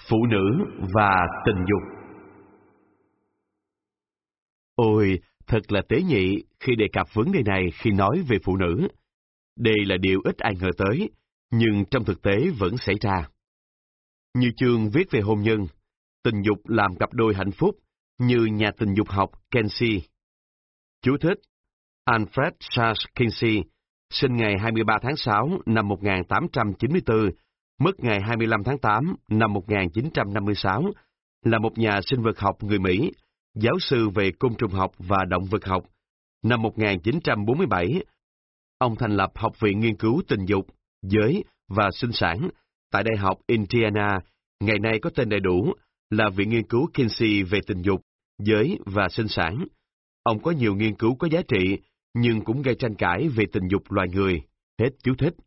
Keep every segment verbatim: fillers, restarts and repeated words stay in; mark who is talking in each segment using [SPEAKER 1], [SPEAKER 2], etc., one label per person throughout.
[SPEAKER 1] Phụ nữ và tình dục. Ôi, thật là tế nhị khi đề cập vấn đề này khi nói về phụ nữ. Đây là điều ít ai ngờ tới, nhưng trong thực tế vẫn xảy ra. Như chương viết về hôn nhân, tình dục làm cặp đôi hạnh phúc, như nhà tình dục học Kinsey. Chú thích: Alfred Charles Kinsey, sinh ngày hai mươi ba tháng sáu năm một nghìn tám trăm chín mươi tư, mất ngày hai mươi lăm tháng tám năm một nghìn chín trăm năm mươi sáu, là một nhà sinh vật học người Mỹ, giáo sư về côn trùng học và động vật học. Năm một nghìn chín trăm bốn mươi bảy, ông thành lập Học viện Nghiên cứu Tình dục, Giới và Sinh sản tại Đại học Indiana, ngày nay có tên đầy đủ là Viện Nghiên cứu Kinsey về tình dục, giới và sinh sản. Ông có nhiều nghiên cứu có giá trị, nhưng cũng gây tranh cãi về tình dục loài người. Hết chú thích.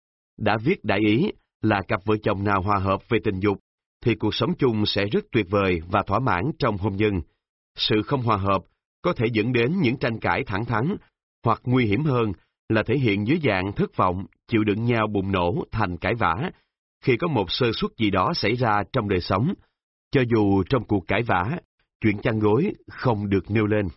[SPEAKER 1] Đã viết đại ý là cặp vợ chồng nào hòa hợp về tình dục, thì cuộc sống chung sẽ rất tuyệt vời và thỏa mãn trong hôn nhân. Sự không hòa hợp có thể dẫn đến những tranh cãi thẳng thắn, hoặc nguy hiểm hơn là thể hiện dưới dạng thất vọng, chịu đựng nhau bùng nổ thành cãi vã, khi có một sơ suất gì đó xảy ra trong đời sống, cho dù trong cuộc cãi vã, chuyện chăn gối không được nêu lên.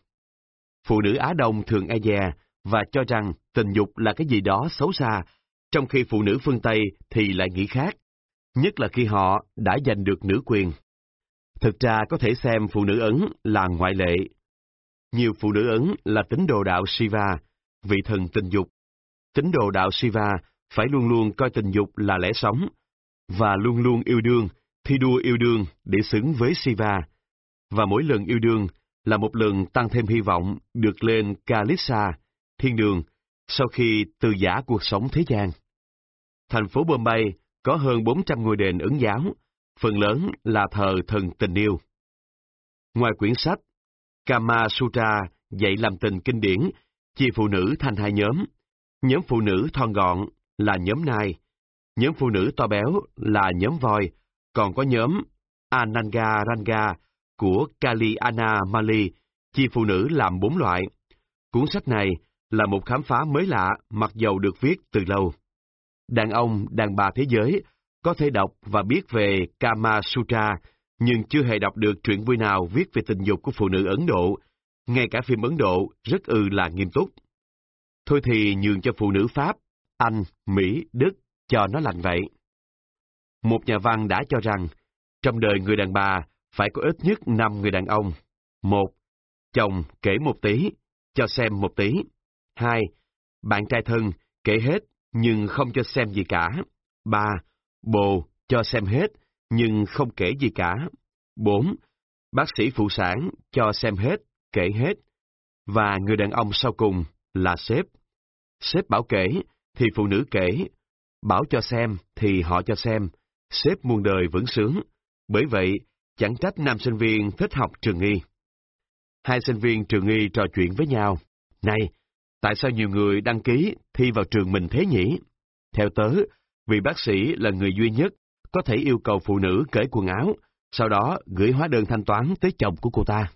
[SPEAKER 1] Phụ nữ Á Đông thường e dè và cho rằng tình dục là cái gì đó xấu xa, trong khi phụ nữ phương Tây thì lại nghĩ khác, nhất là khi họ đã giành được nữ quyền. Thực ra có thể xem phụ nữ Ấn là ngoại lệ. Nhiều phụ nữ Ấn là tín đồ đạo Shiva, vị thần tình dục. Tín đồ đạo Shiva phải luôn luôn coi tình dục là lẽ sống, và luôn luôn yêu đương, thi đua yêu đương để xứng với Shiva. Và mỗi lần yêu đương là một lần tăng thêm hy vọng được lên Kalissa, thiên đường, sau khi từ giã cuộc sống thế gian. Thành phố Bombay có hơn bốn trăm ngôi đền Ấn giáo, phần lớn là thờ thần tình yêu. Ngoài quyển sách, Kama Sutra dạy làm tình kinh điển, chia phụ nữ thành hai nhóm. Nhóm phụ nữ thon gọn là nhóm nai, nhóm phụ nữ to béo là nhóm voi, còn có nhóm Ananga Ranga của Kalyana Mali chia phụ nữ làm bốn loại. Cuốn sách này là một khám phá mới lạ mặc dầu được viết từ lâu. Đàn ông, đàn bà thế giới có thể đọc và biết về Kama Sutra, nhưng chưa hề đọc được truyện vui nào viết về tình dục của phụ nữ Ấn Độ. Ngay cả phim Ấn Độ rất ư là nghiêm túc. Thôi thì nhường cho phụ nữ Pháp, Anh, Mỹ, Đức cho nó lành vậy. Một nhà văn đã cho rằng, trong đời người đàn bà phải có ít nhất năm người đàn ông. Một, chồng kể một tí, cho xem một tí. Hai, bạn trai thân kể hết, nhưng không cho xem gì cả. Ba, bồ cho xem hết, nhưng không kể gì cả. Bốn, bác sĩ phụ sản cho xem hết, kể hết. Và người đàn ông sau cùng là sếp. Sếp bảo kể thì phụ nữ kể, bảo cho xem thì họ cho xem. Sếp muôn đời vẫn sướng. Bởi vậy, chẳng trách nam sinh viên thích học trường y. Hai sinh viên trường y trò chuyện với nhau. Này, tại sao nhiều người đăng ký thi vào trường mình thế nhỉ? Theo tớ, vì bác sĩ là người duy nhất có thể yêu cầu phụ nữ cởi quần áo, sau đó gửi hóa đơn thanh toán tới chồng của cô ta.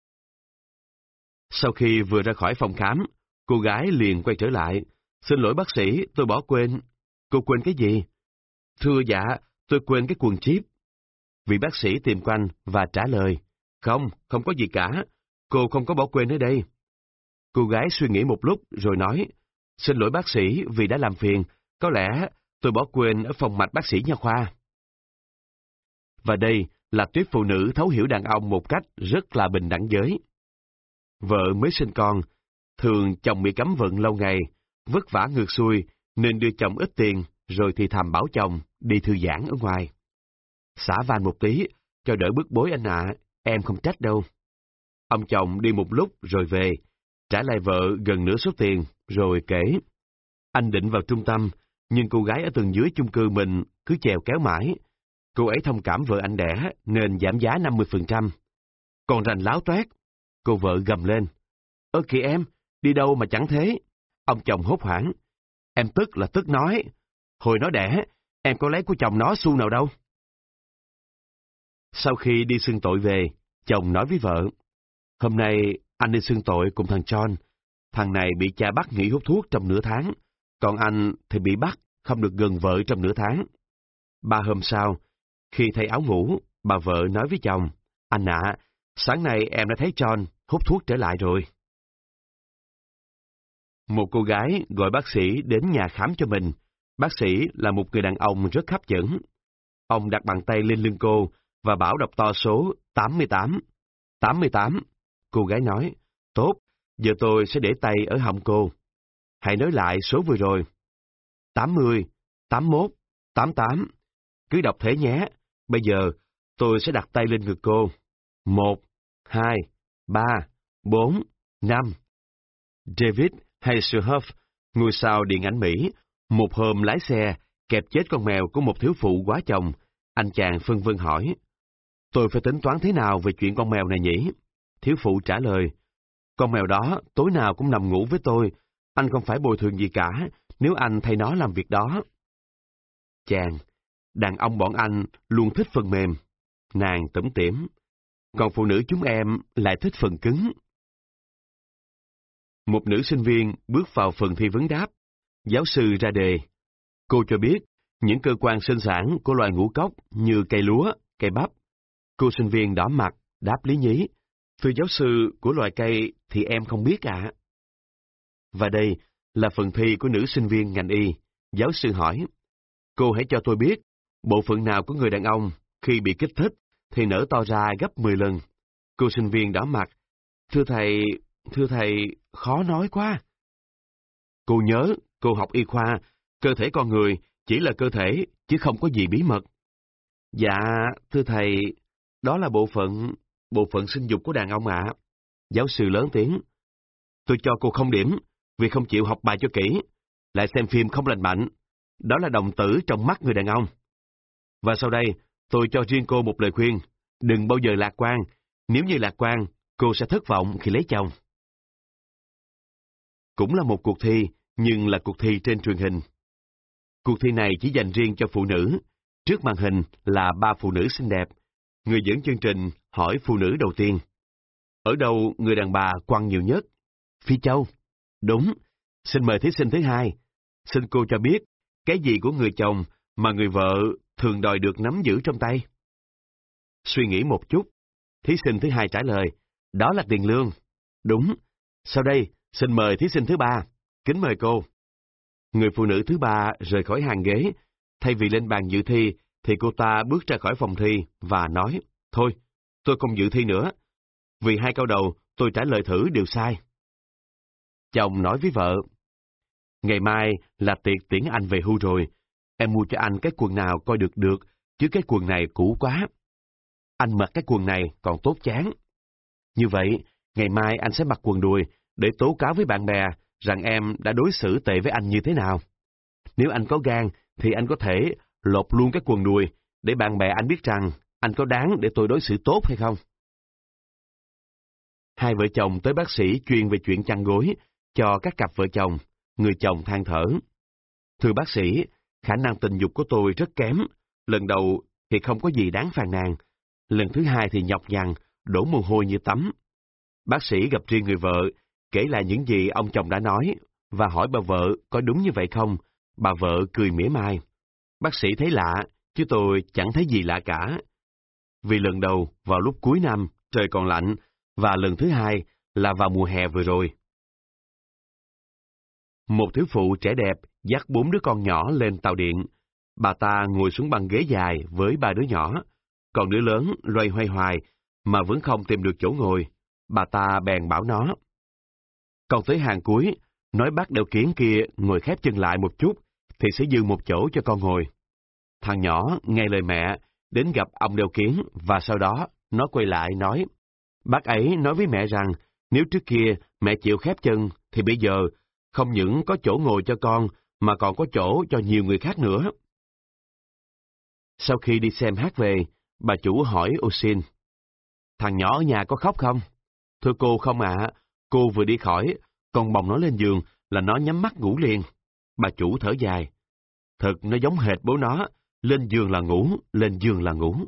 [SPEAKER 1] Sau khi vừa ra khỏi phòng khám, cô gái liền quay trở lại. Xin lỗi bác sĩ, tôi bỏ quên. Cô quên cái gì? Thưa dạ, tôi quên cái quần jeep. Vị bác sĩ tìm quanh và trả lời, không, không có gì cả, cô không có bỏ quên ở đây. Cô gái suy nghĩ một lúc rồi nói, xin lỗi bác sĩ vì đã làm phiền, có lẽ tôi bỏ quên ở phòng mạch bác sĩ nha khoa. Và đây là tuyết phụ nữ thấu hiểu đàn ông một cách rất là bình đẳng giới. Vợ mới sinh con, thường chồng bị cấm vận lâu ngày, vất vả ngược xuôi nên đưa chồng ít tiền rồi thì thầm bảo chồng đi thư giãn ở ngoài. Xả van một tí, cho đỡ bức bối anh ạ, em không trách đâu. Ông chồng đi một lúc rồi về, trả lại vợ gần nửa số tiền, rồi kể. Anh định vào trung tâm, nhưng cô gái ở tầng dưới chung cư mình cứ chèo kéo mãi. Cô ấy thông cảm vợ anh đẻ nên giảm giá năm mươi phần trăm. Còn rành láo toét, cô vợ gầm lên. Ơ kìa em, đi đâu mà chẳng thế? Ông chồng hốt hoảng. Em tức là tức nói. Hồi nó đẻ, em có lấy của chồng nó xu nào đâu. Sau khi đi xưng tội về, chồng nói với vợ, hôm nay anh đi xưng tội cùng thằng John. Thằng này bị cha bắt nghỉ hút thuốc trong nửa tháng, còn anh thì bị bắt không được gần vợ trong nửa tháng. Ba hôm sau, Khi thay áo ngủ, bà vợ nói với chồng, anh ạ, sáng nay em đã thấy John hút thuốc trở lại rồi. Một cô gái gọi bác sĩ đến nhà khám cho mình. Bác sĩ là một người đàn ông rất hấp dẫn. Ông đặt bàn tay lên lưng cô và bảo đọc to số tám mươi tám. tám mươi tám. Cô gái nói, tốt, giờ tôi sẽ để tay ở hông cô. Hãy nói lại số vừa rồi. tám mươi, tám mươi mốt, tám mươi tám. Cứ đọc thế nhé. Bây giờ tôi sẽ đặt tay lên ngực cô. một, hai, ba, bốn, năm. David Hasselhoff, ngôi sao điện ảnh Mỹ, một hôm lái xe, kẹp chết con mèo của một thiếu phụ quá chồng. Anh chàng phân vân hỏi, tôi phải tính toán thế nào về chuyện con mèo này nhỉ? Thiếu phụ trả lời, con mèo đó tối nào cũng nằm ngủ với tôi, anh không phải bồi thường gì cả nếu anh thay nó làm việc đó. Chàng, đàn ông bọn anh luôn thích phần mềm. Nàng tủm tỉm, còn phụ nữ chúng em lại thích phần cứng. Một nữ sinh viên bước vào phần thi vấn đáp. Giáo sư ra đề. Cô cho biết những cơ quan sinh sản của loài ngũ cốc như cây lúa, cây bắp. Cô sinh viên đỏ mặt, đáp lý nhí. Thưa giáo sư, của loài cây thì em không biết ạ. Và đây là phần thi của nữ sinh viên ngành y. Giáo sư hỏi, cô hãy cho tôi biết, bộ phận nào của người đàn ông khi bị kích thích thì nở to ra gấp mười lần. Cô sinh viên đỏ mặt, thưa thầy, thưa thầy, khó nói quá. Cô nhớ, cô học y khoa, cơ thể con người chỉ là cơ thể, chứ không có gì bí mật. Dạ, thưa thầy, đó là bộ phận, bộ phận sinh dục của đàn ông ạ. Giáo sư lớn tiếng. Tôi cho cô không điểm, vì không chịu học bài cho kỹ, lại xem phim không lành mạnh. Đó là đồng tử trong mắt người đàn ông. Và sau đây, tôi cho riêng cô một lời khuyên, đừng bao giờ lạc quan, nếu như lạc quan, cô sẽ thất vọng khi lấy chồng. Cũng là một cuộc thi, nhưng là cuộc thi trên truyền hình. Cuộc thi này chỉ dành riêng cho phụ nữ. Trước màn hình là ba phụ nữ xinh đẹp. Người dẫn chương trình hỏi phụ nữ đầu tiên. Ở đâu người đàn bà quăng nhiều nhất? Phi Châu. Đúng. Xin mời thí sinh thứ hai. Xin cô cho biết, cái gì của người chồng mà người vợ thường đòi được nắm giữ trong tay? Suy nghĩ một chút. Thí sinh thứ hai trả lời, đó là tiền lương. Đúng. Sau đây, xin mời thí sinh thứ ba. Kính mời cô. Người phụ nữ thứ ba rời khỏi hàng ghế. Thay vì lên bàn dự thi, thì cô ta bước ra khỏi phòng thi và nói, thôi, tôi không dự thi nữa. Vì hai câu đầu tôi trả lời thử đều sai. Chồng nói với vợ, ngày mai là tiệc tiễn anh về hưu rồi. Em mua cho anh cái quần nào coi được được, chứ cái quần này cũ quá. Anh mặc cái quần này còn tốt chán. Như vậy, ngày mai anh sẽ mặc quần đùi để tố cáo với bạn bè rằng em đã đối xử tệ với anh như thế nào. Nếu anh có gan, thì anh có thể lột luôn cái quần đùi để bạn bè anh biết rằng anh có đáng để tôi đối xử tốt hay không. Hai vợ chồng tới bác sĩ chuyên về chuyện chăn gối cho các cặp vợ chồng. Người chồng than thở. Thưa bác sĩ, khả năng tình dục của tôi rất kém. Lần đầu thì không có gì đáng phàn nàn. Lần thứ hai thì nhọc nhằn, đổ mồ hôi như tắm. Bác sĩ gặp riêng người vợ, kể lại những gì ông chồng đã nói, và hỏi bà vợ có đúng như vậy không. Bà vợ cười mỉa mai. Bác sĩ thấy lạ, chứ tôi chẳng thấy gì lạ cả. Vì lần đầu vào lúc cuối năm, trời còn lạnh, và lần thứ hai là vào mùa hè vừa rồi. Một thiếu phụ trẻ đẹp dắt bốn đứa con nhỏ lên tàu điện. Bà ta ngồi xuống băng ghế dài với ba đứa nhỏ, còn đứa lớn loay hoay hoài mà vẫn không tìm được chỗ ngồi. Bà ta bèn bảo nó. Còn tới hàng cuối, nói bác đeo kiếng kia ngồi khép chân lại một chút, thì sẽ dư một chỗ cho con ngồi. Thằng nhỏ nghe lời mẹ, đến gặp ông đeo kiếng, và sau đó nó quay lại nói, bác ấy nói với mẹ rằng, nếu trước kia mẹ chịu khép chân, thì bây giờ không những có chỗ ngồi cho con, mà còn có chỗ cho nhiều người khác nữa. Sau khi đi xem hát về, bà chủ hỏi Osin, thằng nhỏ ở nhà có khóc không? Thưa cô không ạ, cô vừa đi khỏi, con bồng nó lên giường là nó nhắm mắt ngủ liền. Bà chủ thở dài, thật nó giống hệt bố nó, lên giường là ngủ, lên giường là ngủ.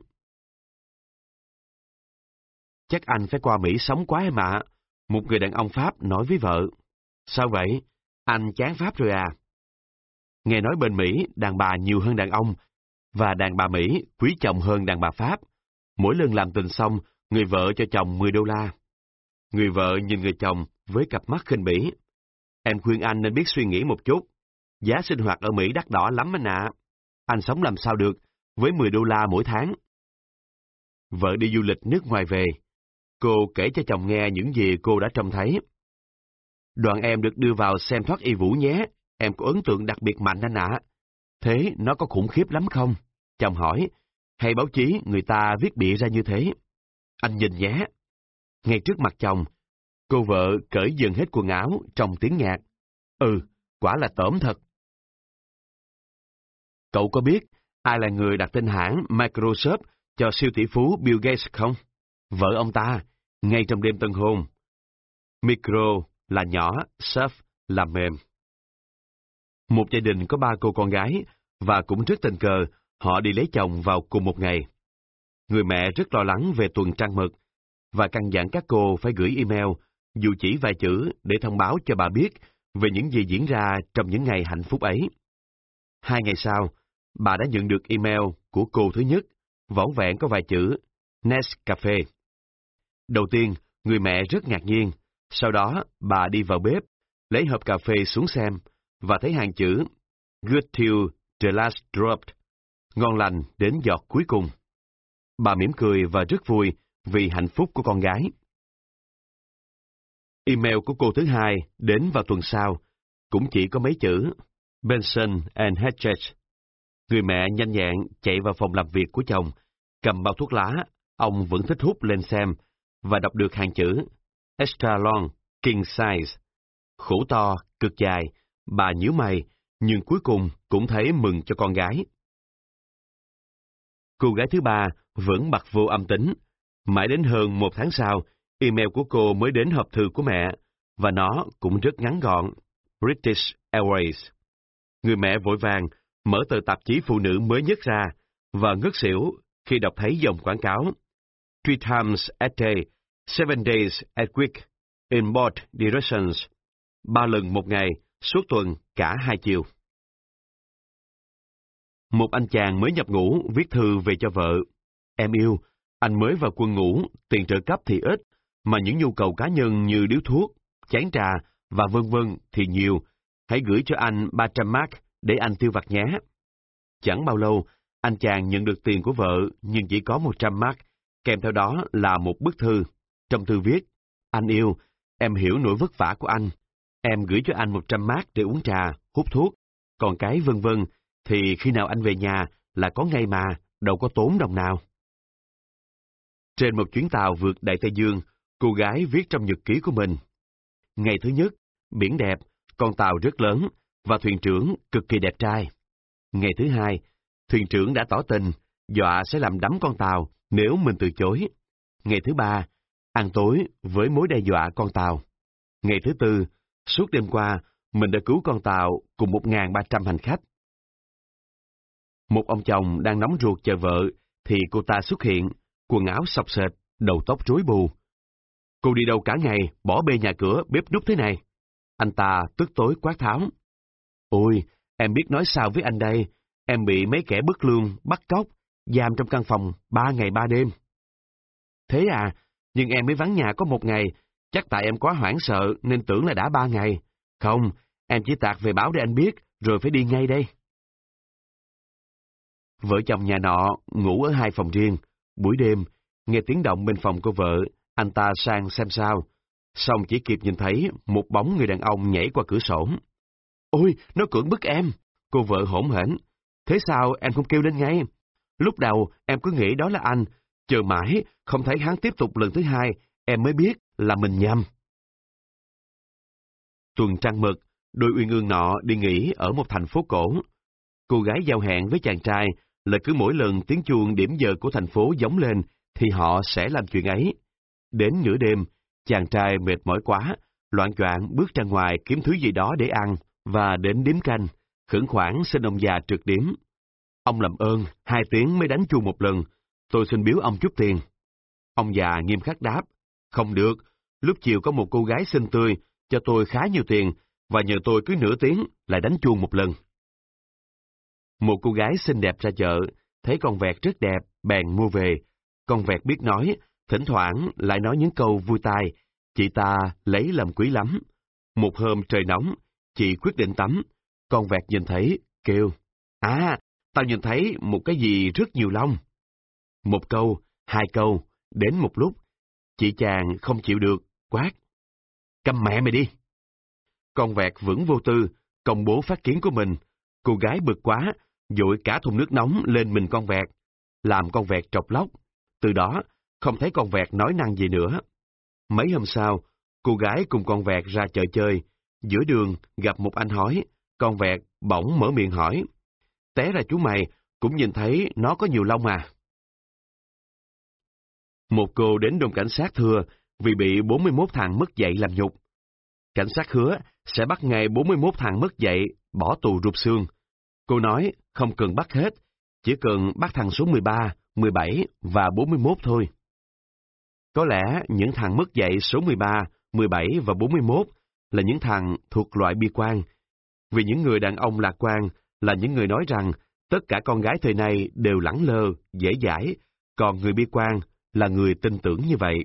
[SPEAKER 1] Chắc anh phải qua Mỹ sống quá em ạ, một người đàn ông Pháp nói với vợ. Sao vậy? Anh chán Pháp rồi à? Nghe nói bên Mỹ đàn bà nhiều hơn đàn ông, và đàn bà Mỹ quý chồng hơn đàn bà Pháp. Mỗi lần làm tình xong, người vợ cho chồng mười đô la. Người vợ nhìn người chồng với cặp mắt khinh bỉ. Em khuyên anh nên biết suy nghĩ một chút. Giá sinh hoạt ở Mỹ đắt đỏ lắm anh ạ. Anh sống làm sao được với mười đô la mỗi tháng. Vợ đi du lịch nước ngoài về. Cô kể cho chồng nghe những gì cô đã trông thấy. Đoàn em được đưa vào xem Thoát Y Vũ nhé. Em có ấn tượng đặc biệt mạnh anh ạ. Thế nó có khủng khiếp lắm không? Chồng hỏi. Hay báo chí người ta viết bịa ra như thế? Anh nhìn nhé. Ngay trước mặt chồng, cô vợ cởi dần hết quần áo trong tiếng nhạc. Ừ, quả là tởm thật. Cậu có biết ai là người đặt tên hãng Microsoft cho siêu tỷ phú Bill Gates không? Vợ ông ta, ngay trong đêm tân hôn. Micro là nhỏ, soft là mềm. Một gia đình có ba cô con gái, và cũng rất tình cờ, họ đi lấy chồng vào cùng một ngày. Người mẹ rất lo lắng về tuần trăng mật, và căn dặn các cô phải gửi email, dù chỉ vài chữ, để thông báo cho bà biết về những gì diễn ra trong những ngày hạnh phúc ấy. Hai ngày sau, bà đã nhận được email của cô thứ nhất, vỏn vẹn có vài chữ, Nescafe. Đầu tiên, người mẹ rất ngạc nhiên, sau đó bà đi vào bếp, lấy hộp cà phê xuống xem, và thấy hàng chữ, Good till the last drop, ngon lành đến giọt cuối cùng. Bà mỉm cười và rất vui vì hạnh phúc của con gái. Email của cô thứ hai đến vào tuần sau, cũng chỉ có mấy chữ, Benson and Hedges. Người mẹ nhanh nhẹn chạy vào phòng làm việc của chồng, cầm bao thuốc lá, ông vẫn thích hút lên xem, và đọc được hàng chữ, Extra long, king size. Khổ to, cực dài, bà nhíu mày, nhưng cuối cùng cũng thấy mừng cho con gái. Cô gái thứ ba vẫn bật vô âm tính. Mãi đến hơn một tháng sau, email của cô mới đến hộp thư của mẹ, và nó cũng rất ngắn gọn, British Airways. Người mẹ vội vàng mở tờ tạp chí phụ nữ mới nhất ra, và ngất xỉu khi đọc thấy dòng quảng cáo. Three times a day, seven days a week, in both directions. Ba lần một ngày, suốt tuần, cả hai chiều. Một anh chàng mới nhập ngũ viết thư về cho vợ. Em yêu, anh mới vào quân ngũ, tiền trợ cấp thì ít, mà những nhu cầu cá nhân như điếu thuốc, chén trà và vân vân thì nhiều. Hãy gửi cho anh ba trăm mark để anh tiêu vặt nhé. Chẳng bao lâu, anh chàng nhận được tiền của vợ nhưng chỉ có một trăm mark, kèm theo đó là một bức thư. Trong thư viết, anh yêu, em hiểu nỗi vất vả của anh. Em gửi cho anh một trăm mark để uống trà, hút thuốc, còn cái vân vân thì khi nào anh về nhà là có ngay mà, đâu có tốn đồng nào. Trên một chuyến tàu vượt Đại Tây Dương, cô gái viết trong nhật ký của mình. Ngày thứ nhất, biển đẹp, con tàu rất lớn, và thuyền trưởng cực kỳ đẹp trai. Ngày thứ hai, thuyền trưởng đã tỏ tình, dọa sẽ làm đắm con tàu nếu mình từ chối. Ngày thứ ba, ăn tối với mối đe dọa con tàu. Ngày thứ tư, suốt đêm qua, mình đã cứu con tàu cùng một nghìn ba trăm hành khách. Một ông chồng đang nóng ruột chờ vợ, thì cô ta xuất hiện, quần áo xộc xệch, đầu tóc rối bù. Cô đi đâu cả ngày, bỏ bê nhà cửa, bếp núc thế này? Anh ta tức tối quát tháo. Ôi, em biết nói sao với anh đây, em bị mấy kẻ bất lương, bắt cóc, giam trong căn phòng ba ngày ba đêm. Thế à, nhưng em mới vắng nhà có một ngày, chắc tại em quá hoảng sợ nên tưởng là đã ba ngày. Không, em chỉ tạt về báo để anh biết, rồi phải đi ngay đây. Vợ chồng nhà nọ ngủ ở hai phòng riêng. Buổi đêm, nghe tiếng động bên phòng của vợ, anh ta sang xem sao. Xong chỉ kịp nhìn thấy một bóng người đàn ông nhảy qua cửa sổ. Ôi, nó cưỡng bức em! Cô vợ hỗn hển. Thế sao em không kêu lên ngay? Lúc đầu em cứ nghĩ đó là anh, chờ mãi, không thấy hắn tiếp tục lần thứ hai, em mới biết là mình nhầm. Tuần trăng mật, đôi uyên ương nọ đi nghỉ ở một thành phố cổ. Cô gái giao hẹn với chàng trai là cứ mỗi lần tiếng chuông điểm giờ của thành phố gióng lên thì họ sẽ làm chuyện ấy. Đến nửa đêm, chàng trai mệt mỏi quá, loạng choạng bước ra ngoài kiếm thứ gì đó để ăn và đến điếm canh, khẩn khoản xin ông già trượt điếm. Ông làm ơn, hai tiếng mới đánh chuông một lần, tôi xin biếu ông chút tiền. Ông già nghiêm khắc đáp, không được, lúc chiều có một cô gái xinh tươi, cho tôi khá nhiều tiền, và nhờ tôi cứ nửa tiếng lại đánh chuông một lần. Một cô gái xinh đẹp ra chợ, thấy con vẹt rất đẹp, bèn mua về. Con vẹt biết nói, thỉnh thoảng lại nói những câu vui tai, chị ta lấy làm quý lắm. Một hôm trời nóng, chị quyết định tắm. Con vẹt nhìn thấy, kêu, à, tao nhìn thấy một cái gì rất nhiều lông. Một câu, hai câu, đến một lúc, chị chàng không chịu được, quát. Câm mẹ mày đi! Con vẹt vẫn vô tư, công bố phát kiến của mình. Cô gái bực quá, dội cả thùng nước nóng lên mình con vẹt, làm con vẹt trọc lóc. Từ đó, không thấy con vẹt nói năng gì nữa. Mấy hôm sau, cô gái cùng con vẹt ra chợ chơi. Giữa đường gặp một anh hói, con vẹt bỗng mở miệng hỏi. Té ra chú mày cũng nhìn thấy nó có nhiều lông à? Một cô đến đồn cảnh sát thưa vì bị bốn mươi mốt thằng mất dạy làm nhục. Cảnh sát hứa sẽ bắt ngay bốn mươi mốt thằng mất dạy, bỏ tù rụt xương. Cô nói không cần bắt hết, chỉ cần bắt thằng số mười ba, mười bảy và bốn mươi mốt thôi. Có lẽ những thằng mất dạy số mười ba, mười bảy và bốn mươi mốt là những thằng thuộc loại bi quan. Vì những người đàn ông lạc quan là những người nói rằng tất cả con gái thời nay đều lẳng lơ, dễ dãi, còn người bi quan là người tin tưởng như vậy.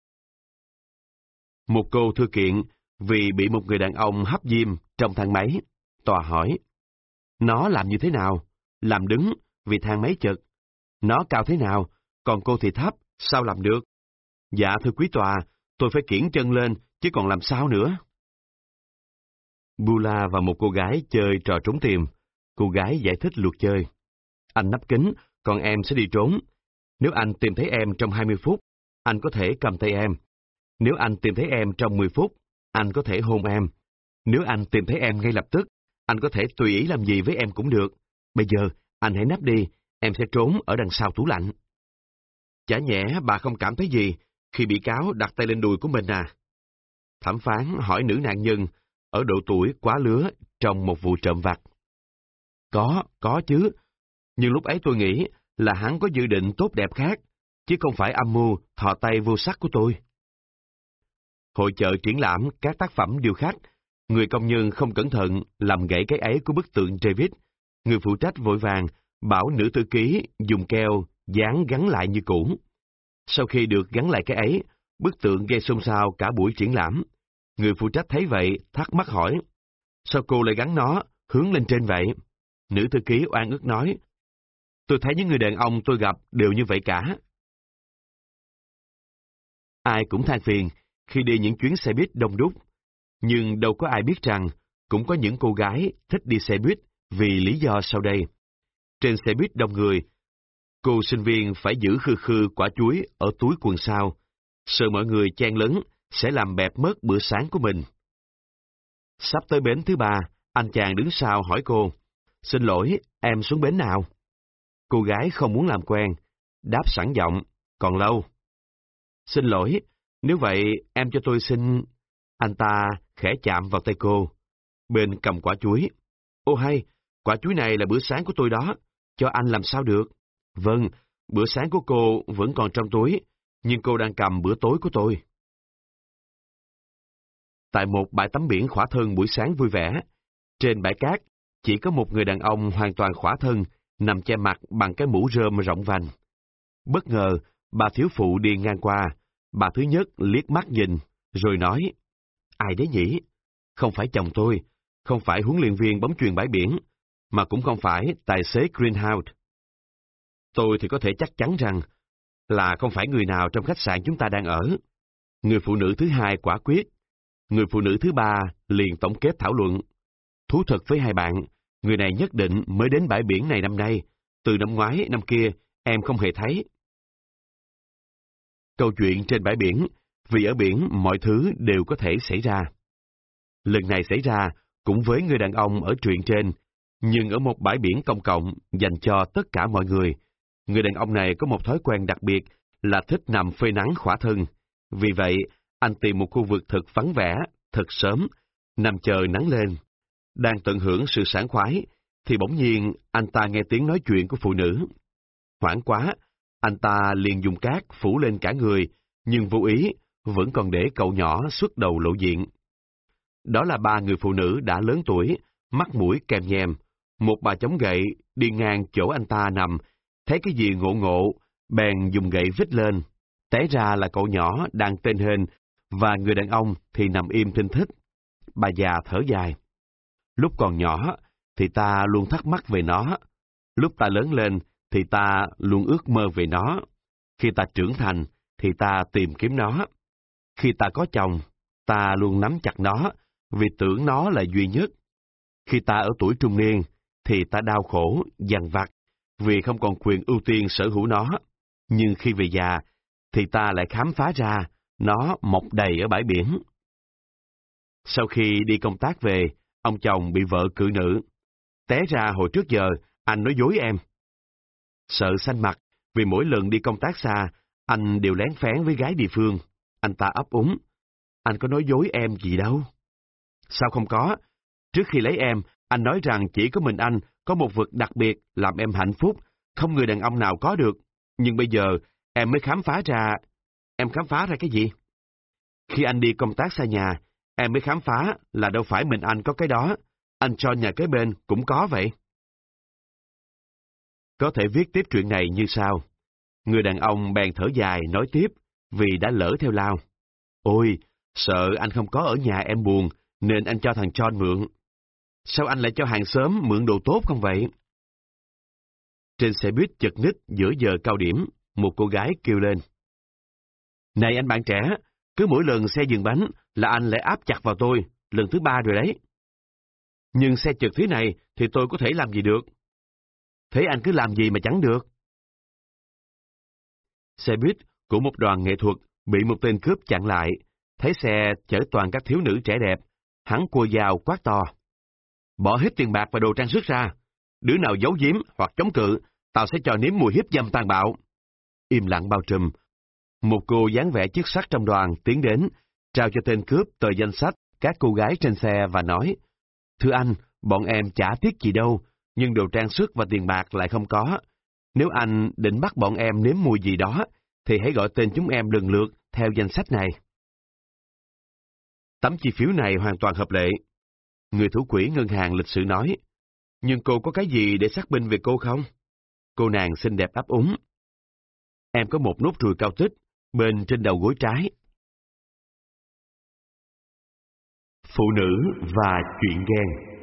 [SPEAKER 1] Một cô thư kiện vì bị một người đàn ông hấp diêm trong thang máy. Tòa hỏi, nó làm như thế nào? Làm đứng vì thang máy chật. Nó cao thế nào? Còn cô thì thấp, sao làm được? Dạ thưa quý tòa, tôi phải kiễng chân lên, chứ còn làm sao nữa? Bula và một cô gái chơi trò trốn tìm. Cô gái giải thích luật chơi. Anh nắp kính, còn em sẽ đi trốn. Nếu anh tìm thấy em trong hai mươi phút, anh có thể cầm tay em. Nếu anh tìm thấy em trong mười phút, anh có thể hôn em. Nếu anh tìm thấy em ngay lập tức, anh có thể tùy ý làm gì với em cũng được. Bây giờ, anh hãy nắp đi, em sẽ trốn ở đằng sau tủ lạnh. Chả nhẽ bà không cảm thấy gì khi bị cáo đặt tay lên đùi của mình à? Thẩm phán hỏi nữ nạn nhân ở độ tuổi quá lứa trong một vụ trộm vặt. Có, có chứ. Nhưng lúc ấy tôi nghĩ là hắn có dự định tốt đẹp khác, chứ không phải âm mưu thò tay vô sắc của tôi. Hội chợ triển lãm các tác phẩm điêu khắc, người công nhân không cẩn thận làm gãy cái ấy của bức tượng David. Người phụ trách vội vàng bảo nữ thư ký dùng keo dán gắn lại như cũ. Sau khi được gắn lại cái ấy, bức tượng gây xôn xao cả buổi triển lãm. Người phụ trách thấy vậy thắc mắc hỏi, sao cô lại gắn nó hướng lên trên vậy? Nữ thư ký oan ức nói, tôi thấy những người đàn ông tôi gặp đều như vậy cả. Ai cũng than phiền khi đi những chuyến xe buýt đông đúc, nhưng đâu có ai biết rằng cũng có những cô gái thích đi xe buýt vì lý do sau đây. Trên xe buýt đông người, cô sinh viên phải giữ khư khư quả chuối ở túi quần sau, sợ mọi người chen lấn sẽ làm bẹp mất bữa sáng của mình. Sắp tới bến thứ ba, anh chàng đứng sau hỏi cô, xin lỗi, em xuống bến nào? Cô gái không muốn làm quen, đáp sẵn giọng, còn lâu. Xin lỗi, nếu vậy em cho tôi xin... Anh ta khẽ chạm vào tay cô. Bên cầm quả chuối. Ô hay, quả chuối này là bữa sáng của tôi đó, cho anh làm sao được? Vâng, bữa sáng của cô vẫn còn trong túi, nhưng cô đang cầm bữa tối của tôi. Tại một bãi tắm biển khỏa thân buổi sáng vui vẻ, trên bãi cát chỉ có một người đàn ông hoàn toàn khỏa thân, nằm che mặt bằng cái mũ rơm rộng vành. Bất ngờ, bà thiếu phụ đi ngang qua, bà thứ nhất liếc mắt nhìn, rồi nói, ai đấy nhỉ? Không phải chồng tôi, không phải huấn luyện viên bóng chuyền bãi biển, mà cũng không phải tài xế Greenhouse. Tôi thì có thể chắc chắn rằng là không phải người nào trong khách sạn chúng ta đang ở. Người phụ nữ thứ hai quả quyết. Người phụ nữ thứ ba liền tổng kết thảo luận. Thú thật với hai bạn, người này nhất định mới đến bãi biển này năm nay. Từ năm ngoái, năm kia, em không hề thấy. Câu chuyện trên bãi biển, vì ở biển mọi thứ đều có thể xảy ra. Lần này xảy ra cũng với người đàn ông ở truyện trên, nhưng ở một bãi biển công cộng dành cho tất cả mọi người. Người đàn ông này có một thói quen đặc biệt là thích nằm phơi nắng khỏa thân. Vì vậy, anh tìm một khu vực thật vắng vẻ, thật sớm, nằm chờ nắng lên. Đang tận hưởng sự sảng khoái, thì bỗng nhiên anh ta nghe tiếng nói chuyện của phụ nữ. Hoảng quá, anh ta liền dùng cát phủ lên cả người, nhưng vô ý, vẫn còn để cậu nhỏ xuất đầu lộ diện. Đó là ba người phụ nữ đã lớn tuổi, mắt mũi kèm nhèm. Một bà chống gậy đi ngang chỗ anh ta nằm, thấy cái gì ngộ ngộ, bèn dùng gậy vít lên. Té ra là cậu nhỏ đang tên hên, và người đàn ông thì nằm im thinh thích. Bà già thở dài. Lúc còn nhỏ thì ta luôn thắc mắc về nó. Lúc ta lớn lên thì ta luôn ước mơ về nó. Khi ta trưởng thành thì ta tìm kiếm nó. Khi ta có chồng, ta luôn nắm chặt nó vì tưởng nó là duy nhất. Khi ta ở tuổi trung niên thì ta đau khổ, dằn vặt vì không còn quyền ưu tiên sở hữu nó. Nhưng khi về già thì ta lại khám phá ra nó mọc đầy ở bãi biển. Sau khi đi công tác về, ông chồng bị vợ cự nữ. Té ra hồi trước giờ, anh nói dối em. Sợ xanh mặt, vì mỗi lần đi công tác xa, anh đều lén phén với gái địa phương. Anh ta ấp úng. Anh có nói dối em gì đâu. Sao không có? Trước khi lấy em, anh nói rằng chỉ có mình anh có một vật đặc biệt làm em hạnh phúc, không người đàn ông nào có được. Nhưng bây giờ, em mới khám phá ra... Em khám phá ra cái gì? Khi anh đi công tác xa nhà, em mới khám phá là đâu phải mình anh có cái đó. Anh John nhà kế bên cũng có vậy. Có thể viết tiếp chuyện này như sau. Người đàn ông bèn thở dài nói tiếp vì đã lỡ theo lao. Ôi, sợ anh không có ở nhà em buồn, nên anh cho thằng John mượn. Sao anh lại cho hàng xóm mượn đồ tốt không vậy? Trên xe buýt chật ních giữa giờ cao điểm, một cô gái kêu lên. Này anh bạn trẻ, cứ mỗi lần xe dừng bánh là anh lại áp chặt vào tôi, lần thứ ba rồi đấy. Nhưng xe chật thế này thì tôi có thể làm gì được? Thế anh cứ làm gì mà chẳng được? Xe buýt của một đoàn nghệ thuật bị một tên cướp chặn lại, thấy xe chở toàn các thiếu nữ trẻ đẹp, hắn cua dao quát to. Bỏ hết tiền bạc và đồ trang sức ra, đứa nào giấu giếm hoặc chống cự, tao sẽ cho nếm mùi hiếp dâm tàn bạo. Im lặng bao trùm. Một cô dáng vẻ chức sắc trong đoàn tiến đến, trao cho tên cướp tờ danh sách các cô gái trên xe và nói, thưa anh, bọn em chả tiếc gì đâu, nhưng đồ trang sức và tiền bạc lại không có. Nếu anh định bắt bọn em nếm mùi gì đó, thì hãy gọi tên chúng em lần lượt theo danh sách này. Tấm chi phiếu này hoàn toàn hợp lệ. Người thủ quỹ ngân hàng lịch sự nói, nhưng cô có cái gì để xác minh về cô không? Cô nàng xinh đẹp ấp úng. Em có một nốt ruồi cao tích, bên trên đầu gối trái. Phụ nữ và chuyện ghen.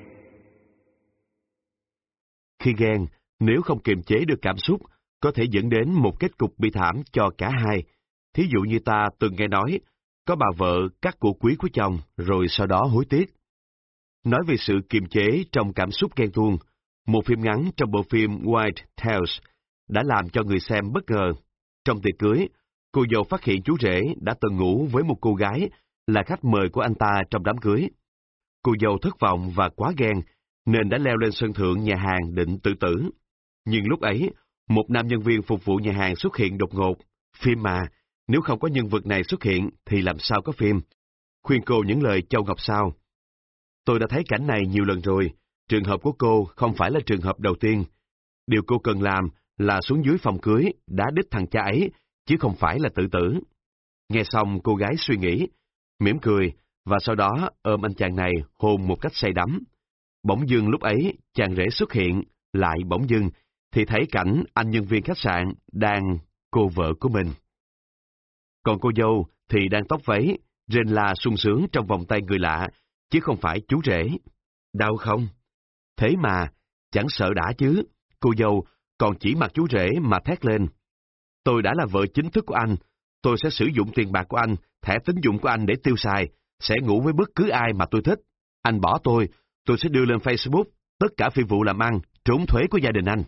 [SPEAKER 1] Khi ghen, nếu không kiềm chế được cảm xúc, có thể dẫn đến một kết cục bi thảm cho cả hai. Thí dụ như ta từng nghe nói, có bà vợ cắt của quý của chồng rồi sau đó hối tiếc. Nói về sự kiềm chế trong cảm xúc ghen tuông, một phim ngắn trong bộ phim White Tales đã làm cho người xem bất ngờ. Trong tiệc cưới, cô dâu phát hiện chú rể đã từng ngủ với một cô gái là khách mời của anh ta trong đám cưới. Cô dâu thất vọng và quá ghen, nên đã leo lên sân thượng nhà hàng định tự tử. Nhưng lúc ấy, một nam nhân viên phục vụ nhà hàng xuất hiện đột ngột. Phim mà, nếu không có nhân vật này xuất hiện thì làm sao có phim? Khuyên cô những lời châu ngọc sao. Tôi đã thấy cảnh này nhiều lần rồi, trường hợp của cô không phải là trường hợp đầu tiên. Điều cô cần làm là xuống dưới phòng cưới đá đít thằng cha ấy, chứ không phải là tự tử. Nghe xong cô gái suy nghĩ, mỉm cười, và sau đó ôm anh chàng này hôn một cách say đắm. Bỗng dưng lúc ấy, chàng rể xuất hiện, lại bỗng dưng, thì thấy cảnh anh nhân viên khách sạn đang cô vợ của mình. Còn cô dâu thì đang tóc váy, rên la sung sướng trong vòng tay người lạ, chứ không phải chú rể. Đau không? Thế mà, chẳng sợ đã chứ, cô dâu còn chỉ mặt chú rể mà thét lên. Tôi đã là vợ chính thức của anh, tôi sẽ sử dụng tiền bạc của anh, thẻ tín dụng của anh để tiêu xài, sẽ ngủ với bất cứ ai mà tôi thích. Anh bỏ tôi, tôi sẽ đưa lên Facebook tất cả phi vụ làm ăn, trốn thuế của gia đình anh.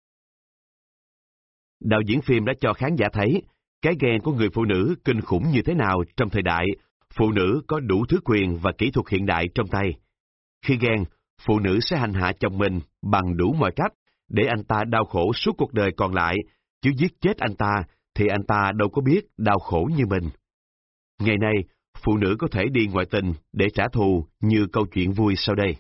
[SPEAKER 1] Đạo diễn phim đã cho khán giả thấy cái ghen của người phụ nữ kinh khủng như thế nào trong thời đại phụ nữ có đủ thứ quyền và kỹ thuật hiện đại trong tay. Khi ghen, phụ nữ sẽ hành hạ chồng mình bằng đủ mọi cách để anh ta đau khổ suốt cuộc đời còn lại, chứ giết chết anh ta thì anh ta đâu có biết đau khổ như mình. Ngày nay, phụ nữ có thể đi ngoại tình để trả thù như câu chuyện vui sau đây.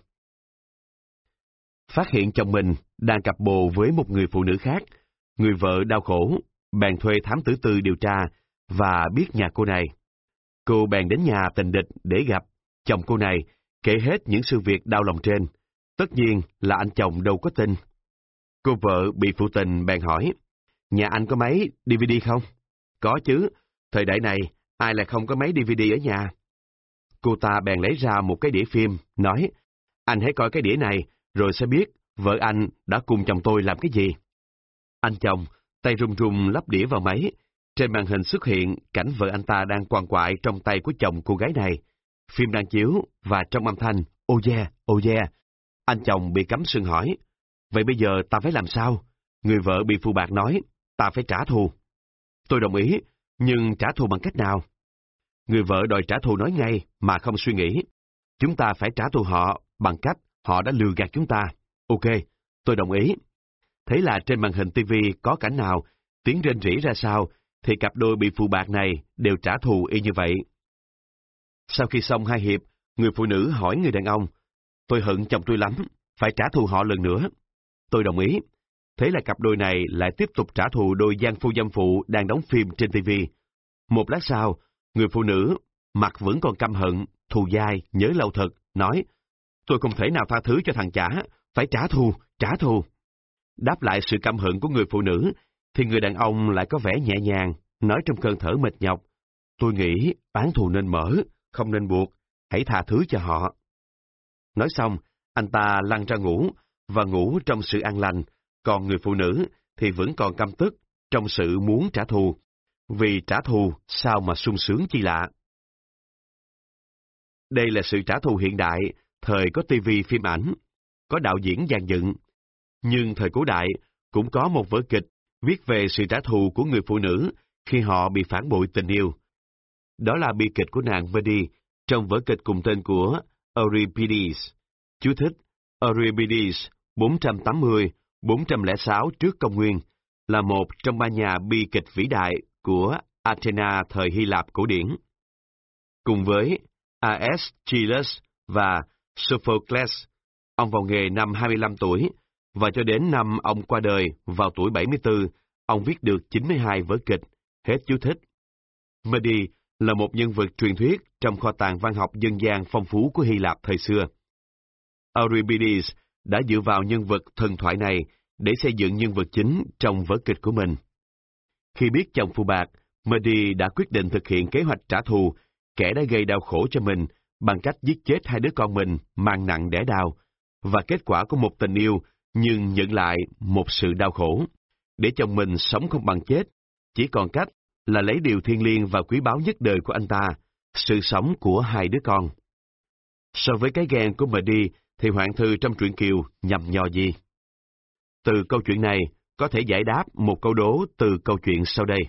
[SPEAKER 1] Phát hiện chồng mình đang cặp bồ với một người phụ nữ khác, người vợ đau khổ, bèn thuê thám tử tư điều tra và biết nhà cô này. Cô bèn đến nhà tình địch để gặp chồng cô này, kể hết những sự việc đau lòng trên. Tất nhiên là anh chồng đâu có tin. Cô vợ bị phụ tình bèn hỏi, nhà anh có máy đê vê đê không? Có chứ, thời đại này, ai lại không có máy đê vê đê ở nhà? Cô ta bèn lấy ra một cái đĩa phim, nói, anh hãy coi cái đĩa này, rồi sẽ biết vợ anh đã cùng chồng tôi làm cái gì. Anh chồng, tay run run lắp đĩa vào máy, trên màn hình xuất hiện cảnh vợ anh ta đang quằn quại trong tay của chồng cô gái này. Phim đang chiếu, và trong âm thanh, oh yeah, oh yeah. Anh chồng bị cắm sừng hỏi, vậy bây giờ ta phải làm sao? Người vợ bị phụ bạc nói, ta phải trả thù. Tôi đồng ý, nhưng trả thù bằng cách nào? Người vợ đòi trả thù nói ngay mà không suy nghĩ. Chúng ta phải trả thù họ bằng cách họ đã lừa gạt chúng ta. Ok, tôi đồng ý. Thế là trên màn hình ti vi có cảnh nào, tiếng rên rỉ ra sao, thì cặp đôi bị phụ bạc này đều trả thù y như vậy. Sau khi xong hai hiệp, người phụ nữ hỏi người đàn ông, tôi hận chồng tôi lắm, phải trả thù họ lần nữa. Tôi đồng ý. Thế là cặp đôi này lại tiếp tục trả thù đôi giang phu dâm phụ đang đóng phim trên ti vi. Một lát sau, người phụ nữ, mặt vẫn còn căm hận, thù dai, nhớ lâu thật, nói, tôi không thể nào tha thứ cho thằng chả, phải trả thù, trả thù. Đáp lại sự căm hận của người phụ nữ, thì người đàn ông lại có vẻ nhẹ nhàng, nói trong cơn thở mệt nhọc, tôi nghĩ oán thù nên mở, không nên buộc, hãy tha thứ cho họ. Nói xong, anh ta lăn ra ngủ, và ngủ trong sự an lành, còn người phụ nữ thì vẫn còn căm tức trong sự muốn trả thù, vì trả thù sao mà sung sướng chi lạ. Đây là sự trả thù hiện đại, thời có ti vi phim ảnh, có đạo diễn dàn dựng. Nhưng thời cổ đại cũng có một vở kịch viết về sự trả thù của người phụ nữ khi họ bị phản bội tình yêu. Đó là bi kịch của nàng Medea trong vở kịch cùng tên của Euripides. Chú thích: Euripides bốn trăm tám mươi đến bốn trăm lẻ sáu trước công nguyên là một trong ba nhà bi kịch vĩ đại của Athena thời Hy Lạp cổ điển. Cùng với Aeschylus và Sophocles, ông vào nghề năm hai mươi lăm tuổi, và cho đến năm ông qua đời vào tuổi bảy mươi tư, ông viết được chín mươi hai vở kịch. Hết chú thích. Medea là một nhân vật truyền thuyết trong kho tàng văn học dân gian phong phú của Hy Lạp thời xưa. Euripides đã dựa vào nhân vật thần thoại này để xây dựng nhân vật chính trong vở kịch của mình. Khi biết chồng phụ bạc, Medea đã quyết định thực hiện kế hoạch trả thù kẻ đã gây đau khổ cho mình bằng cách giết chết hai đứa con mình mang nặng đẻ đau, và kết quả của một tình yêu nhưng nhận lại một sự đau khổ. Để chồng mình sống không bằng chết, chỉ còn cách là lấy điều thiêng liêng và quý báu nhất đời của anh ta, sự sống của hai đứa con. So với cái ghen của Medea thì hoạn thư trong truyện Kiều nhằm nhò gì? Từ câu chuyện này có thể giải đáp một câu đố từ câu chuyện sau đây.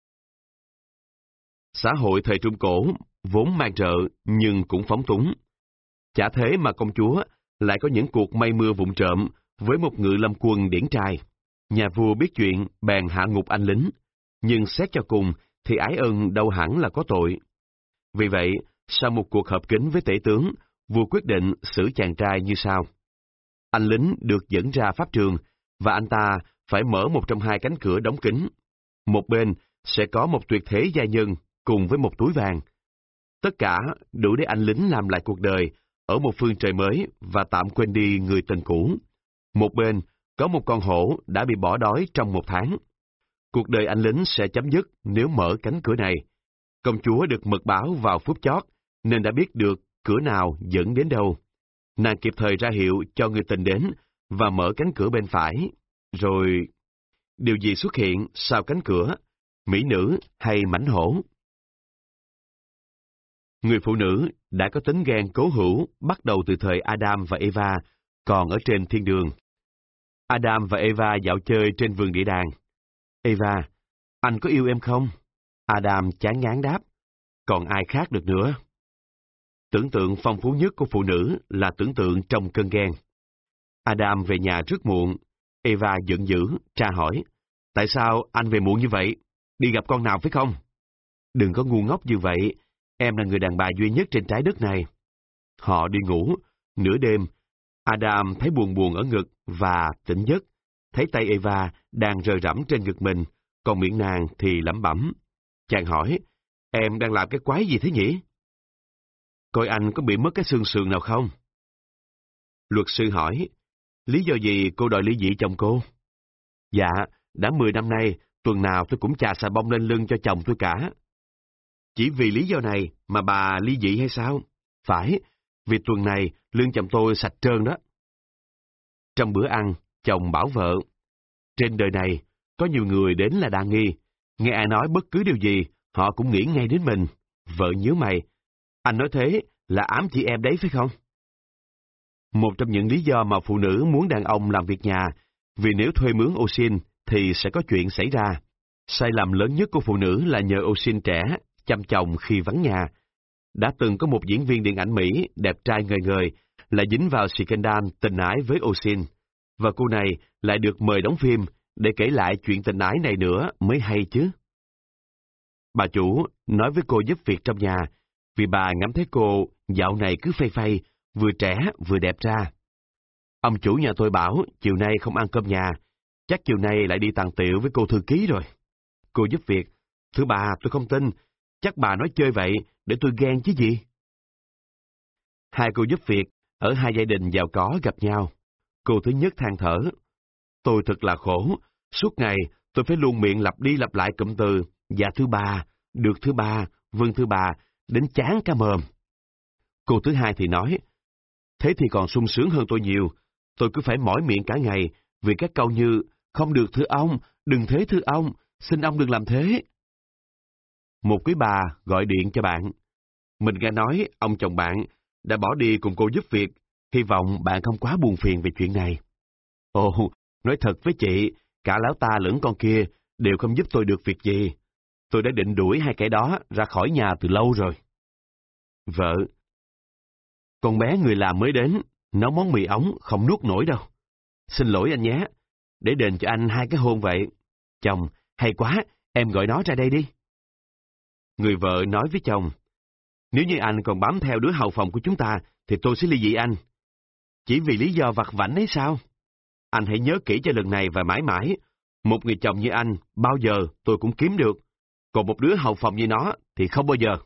[SPEAKER 1] Xã hội thời Trung Cổ vốn man rợ nhưng cũng phóng túng. Chả thế mà công chúa lại có những cuộc mây mưa vụng trộm với một ngự lâm quân điển trai. Nhà vua biết chuyện bèn hạ ngục anh lính, nhưng xét cho cùng thì ái ân đâu hẳn là có tội. Vì vậy, sau một cuộc họp kín với tể tướng, vua quyết định xử chàng trai như sau. Anh lính được dẫn ra pháp trường, và anh ta phải mở một trong hai cánh cửa đóng kín. Một bên sẽ có một tuyệt thế gia nhân cùng với một túi vàng. Tất cả đủ để anh lính làm lại cuộc đời ở một phương trời mới và tạm quên đi người tình cũ. Một bên có một con hổ đã bị bỏ đói trong một tháng. Cuộc đời anh lính sẽ chấm dứt nếu mở cánh cửa này. Công chúa được mật báo vào phút chót, nên đã biết được cửa nào dẫn đến đâu. Nàng kịp thời ra hiệu cho người tình đến và mở cánh cửa bên phải. Rồi, điều gì xuất hiện sau cánh cửa? Mỹ nữ hay mãnh hổ? Người phụ nữ đã có tính ghen cố hữu bắt đầu từ thời Adam và Eva, còn ở trên thiên đường. Adam và Eva dạo chơi trên vườn địa đàng. Eva, anh có yêu em không? Adam chán ngán đáp, còn ai khác được nữa? Tưởng tượng phong phú nhất của phụ nữ là tưởng tượng trong cơn ghen. Adam về nhà rất muộn. Eva giận dữ, tra hỏi, tại sao anh về muộn như vậy? Đi gặp con nào phải không? Đừng có ngu ngốc như vậy, em là người đàn bà duy nhất trên trái đất này. Họ đi ngủ, nửa đêm, Adam thấy buồn buồn ở ngực và tỉnh giấc, thấy tay Eva đang rờ rẫm trên ngực mình, còn miệng nàng thì lẩm bẩm. Chàng hỏi, em đang làm cái quái gì thế nhỉ? Coi anh có bị mất cái xương sườn nào không? Luật sư hỏi, lý do gì cô đòi ly dị chồng cô? Dạ, đã mười năm nay tuần nào tôi cũng chà xà bông lên lưng cho chồng tôi cả. Chỉ vì lý do này mà bà ly dị hay sao? Phải, vì tuần này lưng chồng tôi sạch trơn đó. Trong bữa ăn, chồng bảo vợ, trên đời này, có nhiều người đến là đa nghi, nghe ai nói bất cứ điều gì, họ cũng nghĩ ngay đến mình. Vợ nhíu mày, anh nói thế là ám chỉ em đấy phải không? Một trong những lý do mà phụ nữ muốn đàn ông làm việc nhà, vì nếu thuê mướn ô sin thì sẽ có chuyện xảy ra. Sai lầm lớn nhất của phụ nữ là nhờ ô sin trẻ chăm chồng khi vắng nhà. Đã từng có một diễn viên điện ảnh Mỹ đẹp trai ngời ngời lại dính vào scandal tình ái với ô sin, và cô này lại được mời đóng phim để kể lại chuyện tình ái này nữa mới hay chứ. Bà chủ nói với cô giúp việc trong nhà, vì bà ngắm thấy cô dạo này cứ phây phây, vừa trẻ vừa đẹp ra. Ông chủ nhà tôi bảo chiều nay không ăn cơm nhà, chắc chiều nay lại đi tàn tiệu với cô thư ký rồi. Cô giúp việc, thưa bà tôi không tin, chắc bà nói chơi vậy để tôi ghen chứ gì. Hai cô giúp việc ở hai gia đình giàu có gặp nhau. Cô thứ nhất than thở, tôi thật là khổ, suốt ngày tôi phải luôn miệng lặp đi lặp lại cụm từ, dạ thưa bà, được thưa bà, vâng thưa bà, đến chán cả mồm. Cô thứ hai thì nói, thế thì còn sung sướng hơn tôi nhiều, tôi cứ phải mỏi miệng cả ngày vì các câu như, không được thưa ông, đừng thế thưa ông, xin ông đừng làm thế. Một quý bà gọi điện cho bạn. Mình nghe nói ông chồng bạn đã bỏ đi cùng cô giúp việc, hy vọng bạn không quá buồn phiền về chuyện này. Ồ, nói thật với chị, cả lão ta lẫn con kia đều không giúp tôi được việc gì. Tôi đã định đuổi hai kẻ đó ra khỏi nhà từ lâu rồi. Vợ, con bé người làm mới đến, nấu món mì ống không nuốt nổi đâu. Xin lỗi anh nhé, để đền cho anh hai cái hôn vậy. Chồng, hay quá, em gọi nó ra đây đi. Người vợ nói với chồng, nếu như anh còn bám theo đứa hầu phòng của chúng ta, thì tôi sẽ ly dị anh. Chỉ vì lý do vặt vãnh ấy sao? Anh hãy nhớ kỹ cho lần này và mãi mãi, một người chồng như anh, bao giờ tôi cũng kiếm được, còn một đứa hầu phòng như nó thì không bao giờ.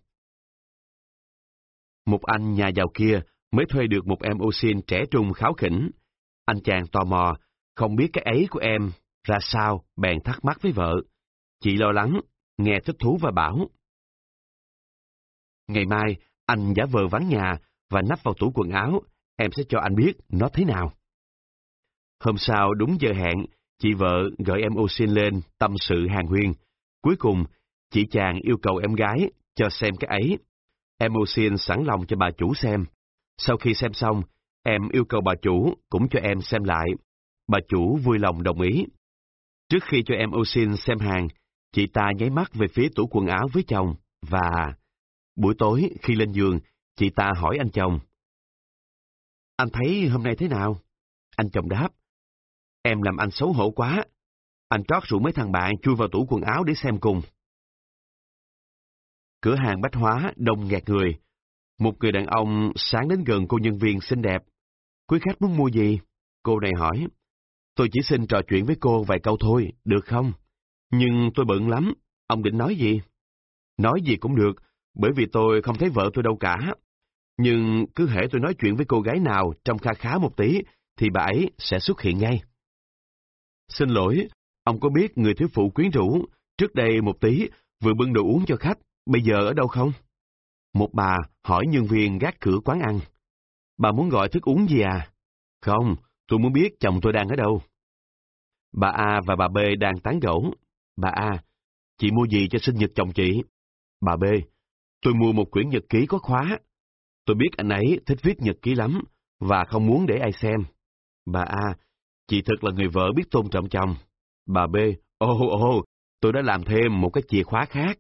[SPEAKER 1] Một anh nhà giàu kia mới thuê được một em ô sin trẻ trung kháu khỉnh. Anh chàng tò mò, không biết cái ấy của em ra sao, bèn thắc mắc với vợ. Chị lo lắng, nghe thích thú và bảo, ngày mai anh giả vờ vắng nhà và nắp vào tủ quần áo, em sẽ cho anh biết nó thế nào. Hôm sau đúng giờ hẹn, chị vợ gọi em ô sin lên tâm sự hàn huyên. Cuối cùng, chị chàng yêu cầu em gái cho xem cái ấy. Em ô sin sẵn lòng cho bà chủ xem. Sau khi xem xong, em yêu cầu bà chủ cũng cho em xem lại. Bà chủ vui lòng đồng ý. Trước khi cho em ô sin xem hàng, chị ta nháy mắt về phía tủ quần áo với chồng, và buổi tối khi lên giường, chị ta hỏi anh chồng, anh thấy hôm nay thế nào? Anh chồng đáp, em làm anh xấu hổ quá. Anh trót rủ mấy thằng bạn chui vào tủ quần áo để xem cùng. Cửa hàng bách hóa đông nghẹt người. Một người đàn ông sáng đến gần cô nhân viên xinh đẹp. Quý khách muốn mua gì? Cô này hỏi. Tôi chỉ xin trò chuyện với cô vài câu thôi, được không? Nhưng tôi bận lắm. Ông định nói gì? Nói gì cũng được, bởi vì tôi không thấy vợ tôi đâu cả. Nhưng cứ hễ tôi nói chuyện với cô gái nào trông kha khá một tí, thì bà ấy sẽ xuất hiện ngay. Xin lỗi, ông có biết người thiếu phụ quyến rũ, trước đây một tí, vừa bưng đồ uống cho khách, bây giờ ở đâu không? Một bà hỏi nhân viên gác cửa quán ăn. Bà muốn gọi thức uống gì à? Không, tôi muốn biết chồng tôi đang ở đâu. Bà A và bà B đang tán gẫu. Bà A, chị mua gì cho sinh nhật chồng chị? Bà B, tôi mua một quyển nhật ký có khóa. Tôi biết anh ấy thích viết nhật ký lắm, và không muốn để ai xem. Bà A, chị thật là người vợ biết tôn trọng chồng. Bà B, ô ô, tôi đã làm thêm một cái chìa khóa khác.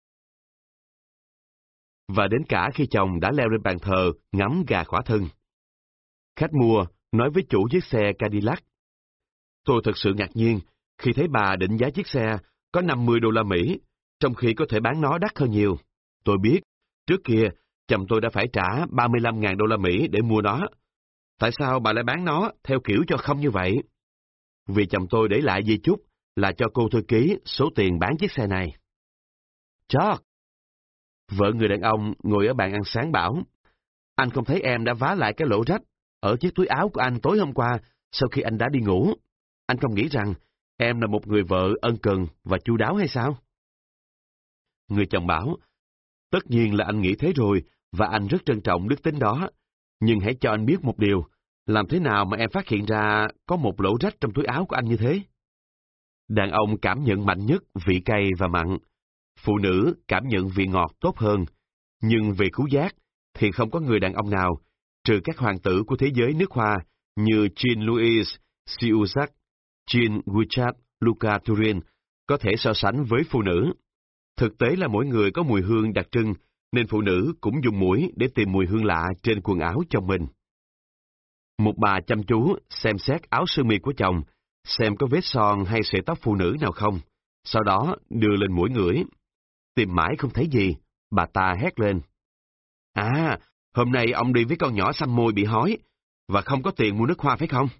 [SPEAKER 1] Và đến cả khi chồng đã leo lên bàn thờ ngắm gà khỏa thân. Khách mua nói với chủ chiếc xe Cadillac. Tôi thật sự ngạc nhiên khi thấy bà định giá chiếc xe có năm mươi đô la Mỹ, trong khi có thể bán nó đắt hơn nhiều. Tôi biết, trước kia chồng tôi đã phải trả ba mươi lăm nghìn đô la Mỹ để mua nó. Tại sao bà lại bán nó theo kiểu cho không như vậy? Vì chồng tôi để lại di chúc là cho cô thư ký số tiền bán chiếc xe này. George! Vợ người đàn ông ngồi ở bàn ăn sáng bảo, anh không thấy em đã vá lại cái lỗ rách ở chiếc túi áo của anh tối hôm qua sau khi anh đã đi ngủ. Anh không nghĩ rằng Em là một người vợ ân cần và chu đáo hay sao? Người chồng bảo, tất nhiên là anh nghĩ thế rồi, và anh rất trân trọng đức tính đó. Nhưng hãy cho anh biết một điều, làm thế nào mà em phát hiện ra có một lỗ rách trong túi áo của anh như thế? Đàn ông cảm nhận mạnh nhất vị cay và mặn. Phụ nữ cảm nhận vị ngọt tốt hơn. Nhưng về khứu giác thì không có người đàn ông nào, trừ các hoàng tử của thế giới nước Hoa như Jean-Louis Siusac, Jean Guichat, Luca Turin, có thể so sánh với phụ nữ. Thực tế là mỗi người có mùi hương đặc trưng, nên phụ nữ cũng dùng mũi để tìm mùi hương lạ trên quần áo chồng mình. Một bà chăm chú xem xét áo sơ mi của chồng, xem có vết son hay sợi tóc phụ nữ nào không, sau đó đưa lên mũi ngửi. Tìm mãi không thấy gì, bà ta hét lên. À, hôm nay ông đi với con nhỏ xăm môi bị hói, và không có tiền mua nước hoa phải không?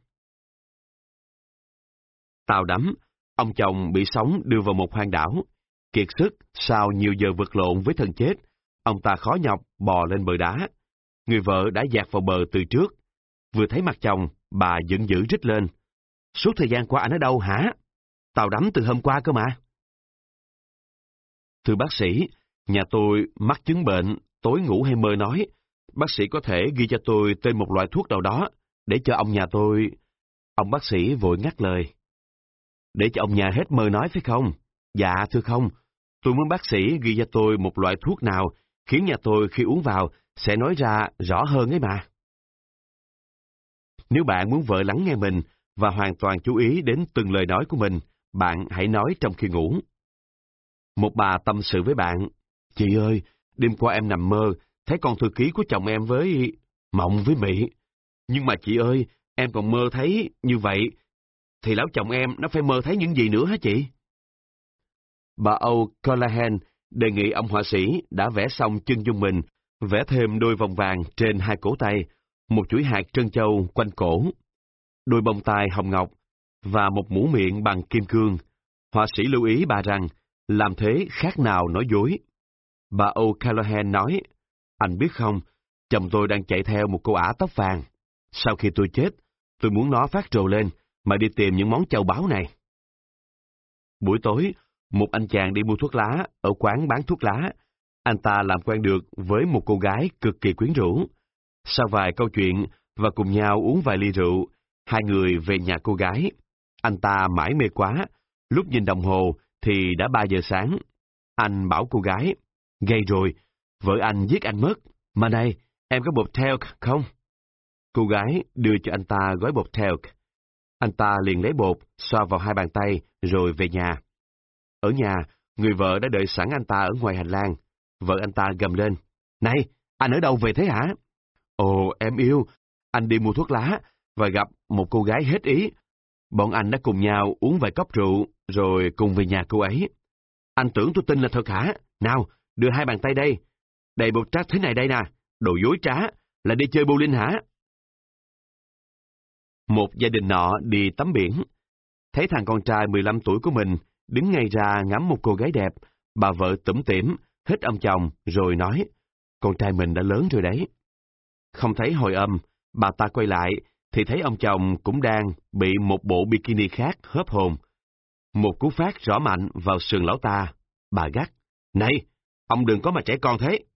[SPEAKER 1] Tàu đắm, ông chồng bị sóng đưa vào một hoang đảo. Kiệt sức sau nhiều giờ vật lộn với thân chết, ông ta khó nhọc bò lên bờ đá. Người vợ đã dạt vào bờ từ trước. Vừa thấy mặt chồng, bà giận dữ rít lên. Suốt thời gian qua anh ở đâu hả? Tàu đắm từ hôm qua cơ mà. Thưa bác sĩ, nhà tôi mắc chứng bệnh, tối ngủ hay mơ nói. Bác sĩ có thể ghi cho tôi tên một loại thuốc nào đó, để cho ông nhà tôi... Ông bác sĩ vội ngắt lời. Để cho ông nhà hết mơ nói phải không? Dạ thưa không, tôi muốn bác sĩ ghi cho tôi một loại thuốc nào khiến nhà tôi khi uống vào sẽ nói ra rõ hơn ấy mà. Nếu bạn muốn vợ lắng nghe mình và hoàn toàn chú ý đến từng lời nói của mình, bạn hãy nói trong khi ngủ. Một bà tâm sự với bạn, chị ơi, đêm qua em nằm mơ, thấy con thư ký của chồng em với... mộng với Mỹ. Nhưng mà chị ơi, em còn mơ thấy như vậy, thì lão chồng em nó phải mơ thấy những gì nữa hả chị? Bà O'Callaghan đề nghị ông họa sĩ đã vẽ xong chân dung mình, vẽ thêm đôi vòng vàng trên hai cổ tay, một chuỗi hạt trân châu quanh cổ, đôi bông tai hồng ngọc và một mũ miệng bằng kim cương. Họa sĩ lưu ý bà rằng, làm thế khác nào nói dối. Bà O'Callaghan nói, anh biết không, chồng tôi đang chạy theo một cô ả tóc vàng. Sau khi tôi chết, tôi muốn nó phát rồ lên, mà đi tìm những món châu báu này. Buổi tối, một anh chàng đi mua thuốc lá ở quán bán thuốc lá. Anh ta làm quen được với một cô gái cực kỳ quyến rũ. Sau vài câu chuyện và cùng nhau uống vài ly rượu, hai người về nhà cô gái. Anh ta mải mê quá, lúc nhìn đồng hồ thì đã ba giờ sáng. Anh bảo cô gái, gây rồi, vợ anh giết anh mất. Mà này, em có bột talc không? Cô gái đưa cho anh ta gói bột talc. Anh ta liền lấy bột, xoa vào hai bàn tay, rồi về nhà. Ở nhà, người vợ đã đợi sẵn anh ta ở ngoài hành lang. Vợ anh ta gầm lên, này, anh ở đâu về thế hả? Ồ, em yêu, anh đi mua thuốc lá, và gặp một cô gái hết ý. Bọn anh đã cùng nhau uống vài cốc rượu, rồi cùng về nhà cô ấy. Anh tưởng tôi tin là thật hả? Nào, đưa hai bàn tay đây. Đầy bột trát thế này đây nè, đồ dối trá, là đi chơi bowling hả? Một gia đình nọ đi tắm biển. Thấy thằng con trai mười lăm tuổi của mình đứng ngay ra ngắm một cô gái đẹp, bà vợ tủm tỉm hít ông chồng rồi nói, con trai mình đã lớn rồi đấy. Không thấy hồi âm, bà ta quay lại thì thấy ông chồng cũng đang bị một bộ bikini khác hớp hồn. Một cú phát rõ mạnh vào sườn lão ta. Bà gắt, này, ông đừng có mà trẻ con thế.